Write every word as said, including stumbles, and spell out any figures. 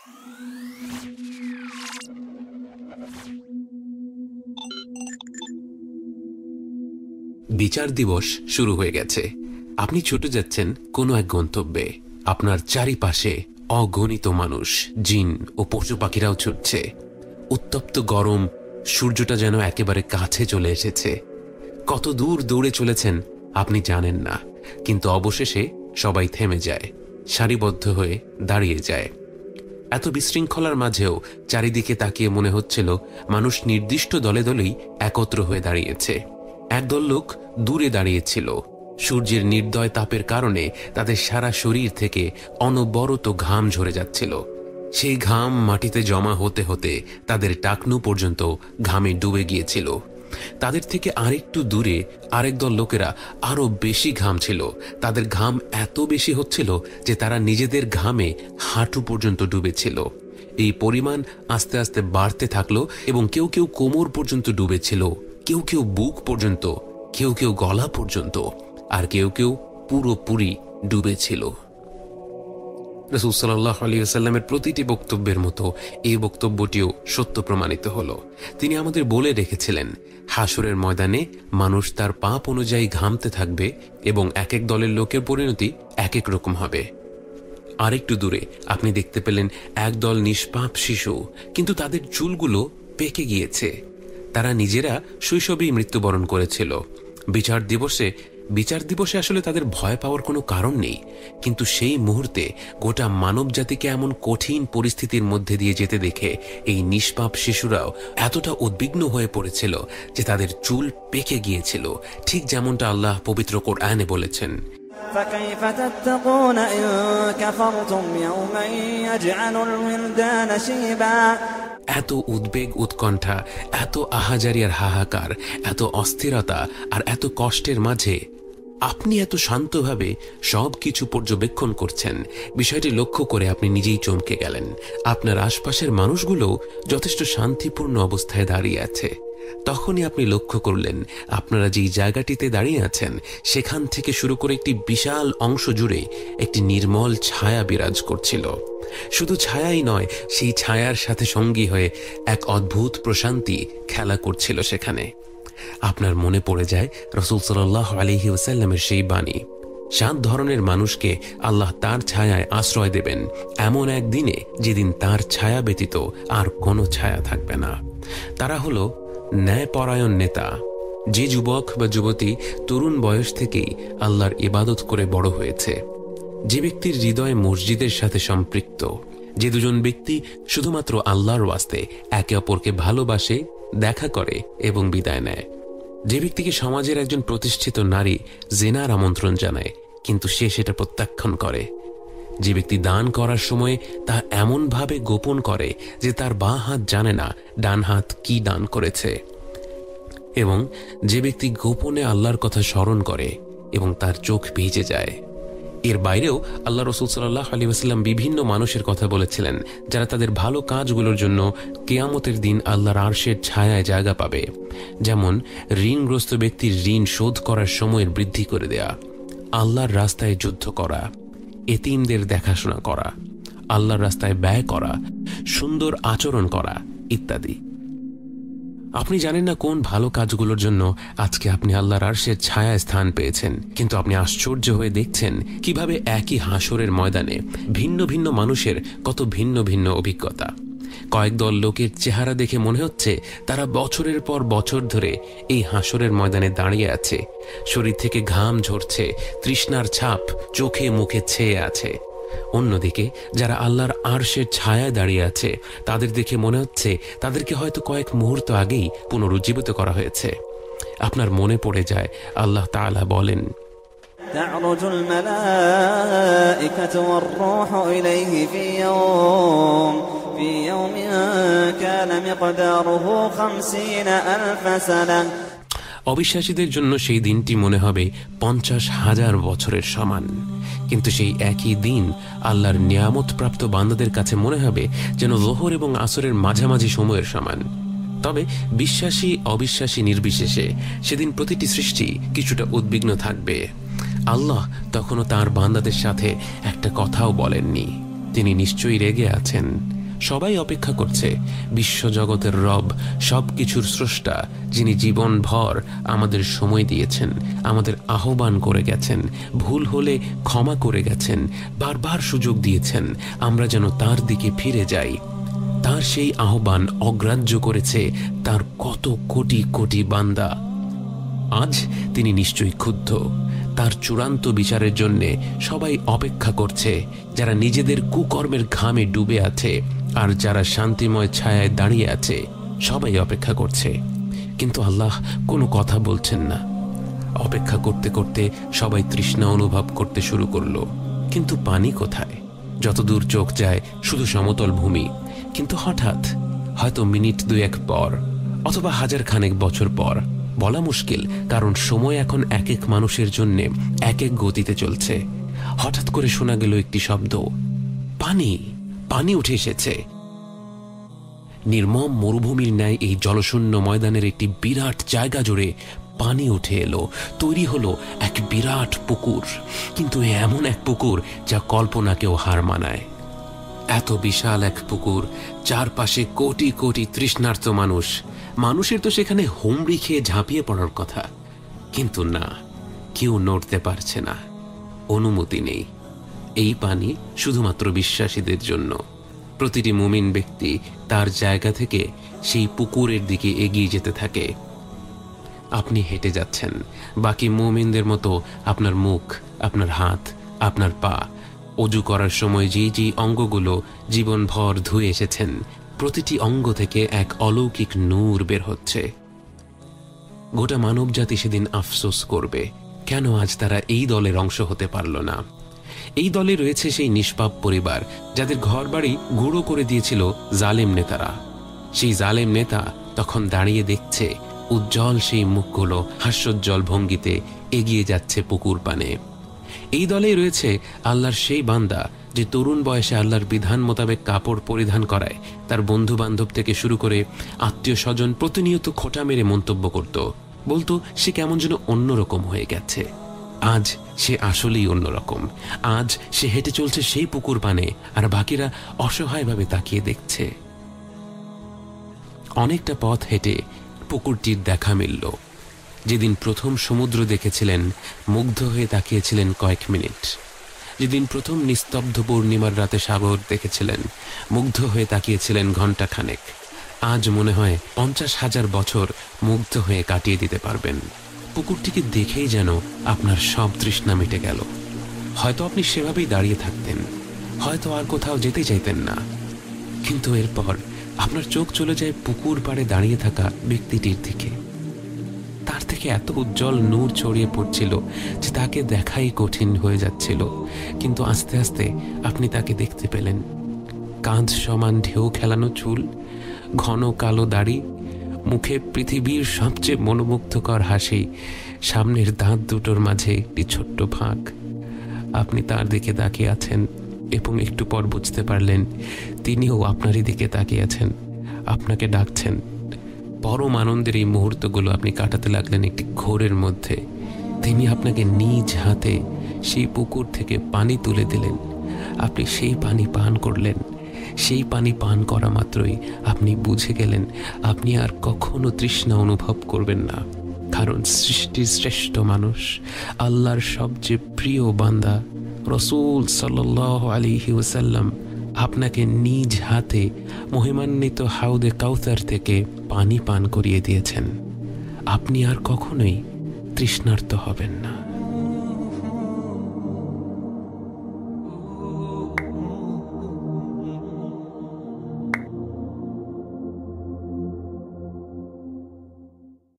বিচার দিবস শুরু হয়ে গেছে। আপনি ছুটে যাচ্ছেন কোনো এক গন্তব্যে। আপনার চারিপাশে অগণিত মানুষ, জিন ও পশু পাখিরাও ছুটছে। উত্তপ্ত গরম, সূর্যটা যেন একেবারে কাছে চলে এসেছে। কত দূর দৌড়ে চলেছেন আপনি জানেন না, কিন্তু অবশেষে সবাই থেমে যায়, সারিবদ্ধ হয়ে দাঁড়িয়ে যায়। এত বিশৃঙ্খলার মাঝেও চারিদিকে তাকিয়ে মনে হচ্ছিল মানুষ নির্দিষ্ট দলে দলেই একত্র হয়ে দাঁড়িয়েছে। একদল লোক দূরে দাঁড়িয়েছিল। সূর্যের নির্দয় তাপের কারণে তাদের সারা শরীর থেকে অনবরত ঘাম ঝরে যাচ্ছিল। সেই ঘাম মাটিতে জমা হতে হতে তাদের টাকনু পর্যন্ত ঘামে ডুবে গিয়েছিল। তাদের থেকে আরেকটু দূরে আরেক দল লোকেরা আরো বেশি ঘাম ছিল। তাদের ঘাম এত বেশি হচ্ছিল যে তারা নিজেদের ঘামে হাঁটু পর্যন্ত ডুবেছিল। এই পরিমাণ আস্তে আস্তে বাড়তে থাকলো এবং কেউ কেউ কোমর পর্যন্ত ডুবেছিল, কেউ কেউ বুক পর্যন্ত, কেউ কেউ গলা পর্যন্ত, আর কেউ কেউ পুরোপুরি ডুবেছিল। রাসূল সাল্লাল্লাহু আলাইহি ওয়াসাল্লামের প্রতিটি বক্তব্যের মতো এই বক্তব্যটিও সত্য প্রমাণিত হলো। তিনি আমাদের বলে রেখেছিলেন, হাসরের ময়দানে মানুষ তার পাপ অনুযায়ী ঘামতে থাকবে এবং এক এক দলের লোকের পরিণতি এক এক রকম হবে। আরেকটু দূরে আপনি দেখতে পেলেন একদল নিষ্পাপ শিশু, কিন্তু তাদের চুলগুলো পেকে গিয়েছে। তারা নিজেরা শৈশবেই মৃত্যুবরণ করেছিল। বিচার দিবসে বিচার দিবসে আসলে তাদের ভয় পাওয়ার কোনো কারণ নেই, কিন্তু সেই মুহূর্তে গোটা মানব জাতিকে এমন কঠিন পরিস্থিতির মধ্যে দিয়ে যেতে দেখে এই নিষ্পাপ শিশুরাও এতটা উদ্বিগ্ন হয়ে পড়েছিল যে তাদের চুল পেকে গিয়েছিল, ঠিক যেমনটা আল্লাহ পবিত্র কোরআনে বলেছেন, فكيف تتقون إن كفرتم يوما يجعل الولدان شيبا। এত উদ্বেগ, উৎকণ্ঠা, এত আহাজারি আর হাহাকার, এত অস্থিরতা আর এত কষ্টের মাঝে আপনি এত শান্তভাবে সব কিছু পর্যবেক্ষণ করছেন। বিষয়টি লক্ষ্য করে আপনি নিজেই চমকে গেলেন। আপনার আশপাশের মানুষগুলো যথেষ্ট শান্তিপূর্ণ অবস্থায় দাঁড়িয়ে আছে। তখনই আপনি লক্ষ্য করলেন আপনারা যেই জায়গাটিতে দাঁড়িয়ে আছেন সেখান থেকে শুরু করে একটি বিশাল অংশ জুড়ে একটি নির্মল ছায়া বিরাজ করছিল। শুধু ছায়াই নয়, সেই ছায়ার সাথে সঙ্গী হয়ে এক অদ্ভুত প্রশান্তি খেলা করছিল সেখানে। আপনার মনে পড়ে যায় রাসূল সাল্লাল্লাহু আলাইহি ওয়াসাল্লামের সেই বাণী, সাত ধরনের মানুষকে আল্লাহ তার ছায়ায় আশ্রয় দেবেন এমন এক দিনে যেদিন তার ছায়া ব্যতীত আর কোনো ছায়া থাকবে না। তারা হলো ন্যায়পরায়ণ নেতা, যে যুবক বা যুবতী তরুণ বয়স থেকেই আল্লাহর ইবাদত করে বড় হয়েছে, যে ব্যক্তির হৃদয় মসজিদের সাথে সম্পৃক্ত, যে দুজন ব্যক্তি শুধুমাত্র আল্লাহর ওয়াস্তে একে অপরকে ভালোবাসে, দেখা করে এবং বিদায় নেয়, যে ব্যক্তিকে সমাজের একজন প্রতিষ্ঠিত নারী জিনার আমন্ত্রণ জানায় কিন্তু সে সেটা প্রত্যাখ্যান করে, যে ব্যক্তি দান করার সময় তা এমনভাবে গোপন করে যে তার বাঁ হাত জানে না ডান হাত কি দান করেছে, এবং যে ব্যক্তি গোপনে আল্লাহর কথা স্মরণ করে এবং তার চোখ ভিজে যায়। এর বাইরেও আল্লাহ রাসূল সাল্লাল্লাহু আলাইহি ওয়াসাল্লাম বিভিন্ন মানুষের কথা বলেছিলেন যারা তাদের ভালো কাজগুলোর জন্য কিয়ামতের দিন আল্লাহর আরশের ছায়ায় জায়গা পাবে। যেমন ঋণগ্রস্ত ব্যক্তির ঋণ শোধ করার সময়ের বৃদ্ধি করে দেয়া, আল্লাহর রাস্তায় যুদ্ধ করা, এতিমদের দেখাশোনা করা, আল্লাহর রাস্তায় ব্যয় করা, সুন্দর আচরণ করা ইত্যাদি। আপনি জানেন না কোন ভালো কাজগুলোর জন্য আজকে আপনি আল্লাহর আরশের ছায়ায় স্থান পেয়েছেন, কিন্তু আপনি আশ্চর্য হয়ে দেখছেন কিভাবে একই হাসরের ময়দানে ভিন্ন ভিন্ন মানুষের কত ভিন্ন ভিন্ন অভিজ্ঞতা। কয়েক দল লোকের চেহারা দেখে মনে হচ্ছে তারা বছরের পর বছর ধরে এই হাসরের ময়দানে দাঁড়িয়ে আছে, শরীর থেকে ঘাম ঝরছে, তৃষ্ণার ছাপ চোখে মুখে ছেয়ে আছে। অন্যদিকে যারা আল্লাহর আরশের ছায়ায় দাঁড়িয়ে আছে তাদের দেখে মনে হচ্ছে তাদেরকে হয়তো কয়েক মুহূর্ত আগেই পুনরুজ্জীবিত করা হয়েছে। আপনার মনে পড়ে যায় আল্লাহ তাআলা বলেন, تعرج الملائكة والروح إليه في يوم في يوم كان مقداره خمسين ألف سنة। অবিশ্বাসীদের জন্য সেই দিনটি মনে হবে পঞ্চাশ হাজার বছরের সমান, কিন্তু সেই একই দিন আল্লাহর নিয়ামত প্রাপ্ত বান্দাদের কাছে মনে হবে যেন যোহর এবং আসরের মাঝামাঝি সময়ের সমান। তবে বিশ্বাসী অবিশ্বাসী নির্বিশেষে সেদিন প্রতিটি সৃষ্টি কিছুটা উদ্বিগ্ন থাকবে। আল্লাহ তখনও তার বান্দাদের সাথে একটা কথাও বলেননি। তিনি নিশ্চয়ই রেগে আছেন। সবাই অপেক্ষা করছে বিশ্বজগতের রব, সবকিছুর স্রষ্টা, যিনি জীবনভর আমাদের সময় দিয়েছেন, আমাদের আহ্বান করে গেছেন, ভুল হলে ক্ষমা করে গেছেন, বারবার সুযোগ দিয়েছেন আমরা যেন তার দিকে ফিরে যাই। তার সেই আহ্বান অগ্রাহ্য করেছে তার কত কোটি কোটি বান্দা। আজ তিনি নিশ্চয়ই ক্ষুব্ধ। তার চূড়ান্ত বিচারের জন্য সবাই অপেক্ষা করছে, যারা নিজেদের কুকর্মের ঘামে ডুবে আছে আর যারা শান্তিময় ছায়ায় দাঁড়িয়ে আছে, সবাই অপেক্ষা করছে। কিন্তু আল্লাহ কোনো কথা বলছেন না। অপেক্ষা করতে করতে সবাই তৃষ্ণা অনুভব করতে শুরু করলো। কিন্তু পানি কোথায়? যতদূর চোখ যায় শুধু সমতল ভূমি। কিন্তু হঠাৎ, হয়তো মিনিট দুয়েক পর অথবা হাজার খানেক বছর পর, বলা মুশকিল, কারণ সময় এখন এক এক মানুষের জন্য এক এক গতিতে চলছে, হঠাৎ করে শোনা গেল একটি শব্দ, পানি। পানি উঠে এসেছে। নির্মম মরুভূমির ন্যায় এই জলশূন্য ময়দানের একটি বিরাট জায়গা জুড়ে পানি উঠে এলো। তৈরি হলো এক বিরাট পুকুর, কিন্তু এমন এক পুকুর যা কল্পনাকেও হার মানায়। এত বিশাল এক পুকুর, চারপাশে কোটি কোটি তৃষ্ণার্ত মানুষ। মানুষের তো সেখানে হুমড়ি খেয়ে ঝাঁপিয়ে পড়ার কথা, কিন্তু না, কেউ নড়তে পারছে না, অনুমতি নেই। এই পানি শুধুমাত্র বিশ্বাসীদের জন্য। প্রতিটি মুমিন ব্যক্তি তার জায়গা থেকে সেই পুকুরের দিকে এগিয়ে যেতে থাকে। আপনি হেঁটে যাচ্ছেন, বাকি মুমিনদের মতো আপনার মুখ, আপনার হাত, আপনার পা, অজু করার সময় যে যে অঙ্গগুলো জীবনভর ধুয়ে এসেছেন, প্রতিটি অঙ্গ থেকে এক অলৌকিক নূর বের হচ্ছে। গোটা মানব জাতি সেদিন আফসোস করবে, কেন আজ তারা এই দলের অংশ হতে পারল না। এই দলে রয়েছে সেই নিষ্পাপ পরিবার যাদের ঘর বাড়ি গুঁড়ো করে দিয়েছিল জালেম নেতারা। সেই জালেম নেতা তখন দাঁড়িয়ে দেখছে উজ্জ্বল সেই মুখগুলো হাস্যোজ্জ্বল ভঙ্গিতে এগিয়ে যাচ্ছে পুকুর পানে। এই দলেই রয়েছে আল্লাহর সেই বান্দা যে তরুণ বয়সে আল্লাহর বিধান মোতাবেক কাপড় পরিধান করায় তার বন্ধু বান্ধব থেকে শুরু করে আত্মীয় স্বজন প্রতিনিয়ত খোঁটা মেরে মন্তব্য করত, বলতো সে কেমন যেন অন্যরকম হয়ে গেছে। আজ সে আসলেই অন্যরকম। আজ সে হেঁটে চলছে সেই পুকুর পানে, আর বাকিরা অসহায়ভাবে তাকিয়ে দেখছে। অনেকটা পথ হেঁটে পুকুরটির দেখা মিলল। যেদিন প্রথম সমুদ্র দেখেছিলেন, মুগ্ধ হয়ে তাকিয়েছিলেন কয়েক মিনিট। যেদিন প্রথম নিস্তব্ধ পূর্ণিমার রাতে সাগর দেখেছিলেন, মুগ্ধ হয়ে তাকিয়েছিলেন ঘণ্টা খানেক। আজ মনে হয় পঞ্চাশ হাজার বছর মুগ্ধ হয়ে কাটিয়ে দিতে পারবেন। পুকুরটিকে দেখেই যেন আপনার সব তৃষ্ণা মিটে গেল। হয়তো আপনি সেভাবেই দাঁড়িয়ে থাকতেন, হয়তো আর কোথাও যেতে চাইতেন না, কিন্তু এরপর আপনার চোখ চলে যায় পুকুর পাড়ে দাঁড়িয়ে থাকা ব্যক্তিটির দিকে। তার থেকে এত উজ্জ্বল নূর ছড়িয়ে পড়ছিল যে তাকে দেখাই কঠিন হয়ে যাচ্ছিল। কিন্তু আস্তে আস্তে আপনি তাকে দেখতে পেলেন। কাঁধ সমান ঢেউ খেলানো চুল, ঘন কালো দাড়ি, মুখে পৃথিবীর সবচেয়ে মনোমুগ্ধকর হাসি, সামনের দাঁত দুটোর মাঝে একটি ছোট্ট ফাঁক। আপনি তার দিকে তাকিয়ে আছেন এবং একটু পর বুঝতে পারলেন তিনিও আপনারই দিকে তাকিয়ে আছেন, আপনাকে ডাকছেন। পরম আনন্দের এই মুহূর্তগুলো আপনি কাটাতে লাগলেন একটি ঘোরের মধ্যে। তিনি আপনাকে নিজ হাতে সেই পুকুর থেকে পানি তুলে দিলেন। আপনি সেই পানি পান করলেন। সেই পানি পান করা মাত্রই আপনি বুঝে গেলেন আপনি আর কখনো তৃষ্ণা অনুভব করবেন না, কারণ সৃষ্টির শ্রেষ্ঠ মানুষ, আল্লাহর সবচেয়ে প্রিয় বান্দা রাসূল সাল্লাল্লাহু আলাইহি ওয়াসাল্লাম আপনাকে নিজ হাতে মহিমান্বিত হাউদে কাউসার থেকে পানি পান করিয়ে দিয়েছেন। আপনি আর কখনোই তৃষ্ণার্ত হবেন না।